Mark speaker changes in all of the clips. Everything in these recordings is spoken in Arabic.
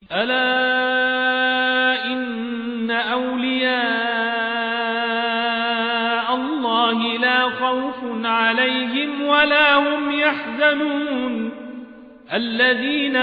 Speaker 1: ألا إن أولياء الله لا خوف عليهم ولا هم يحزنون الذين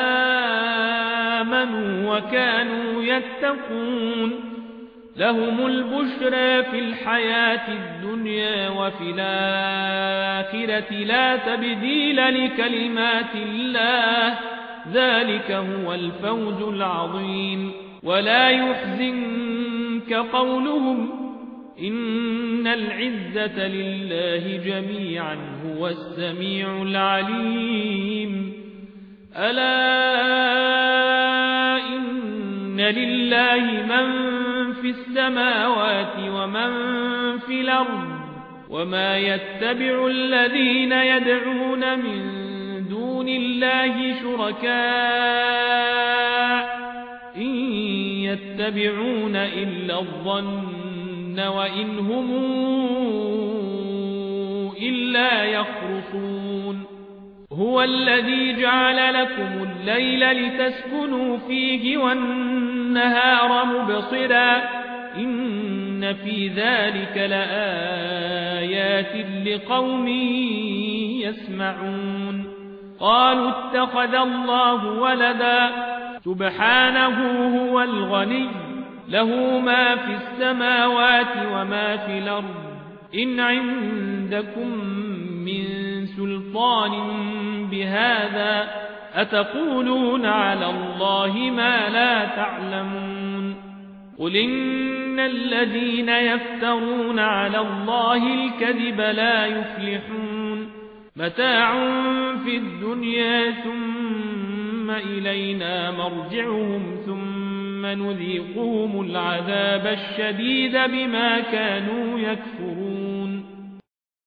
Speaker 1: آمنوا وكانوا يتقون لهم البشرى في الحياة الدنيا وفي الآخرة لا تبديل لكلمات الله ذلك هو الفوز العظيم ولا يحزنك قولهم إن العزة لله جميعا هو السميع العليم ألا إن لله من في السماوات ومن في الأرض وما يتبع الذين يدعون من دون الله شركاء إن يتبعون إلا الظن وإن هم إلا يخرصون هو الذي جعل لكم الليل لتسكنوا فيه والنهار مبصرا إن في ذلك لآيات لقوم يسمعون قالوا اتخذ الله ولدا سبحانه هو الغني له ما في السماوات وما في الأرض إن عندكم من سلطان بهذا أتقولون على الله ما لا تعلمون قل إن الذين يفترون على الله الكذب لا يفلحون متاع في الدنيا ثم إلينا مرجعهم ثم نذيقهم العذاب الشديد بما كانوا يكفرون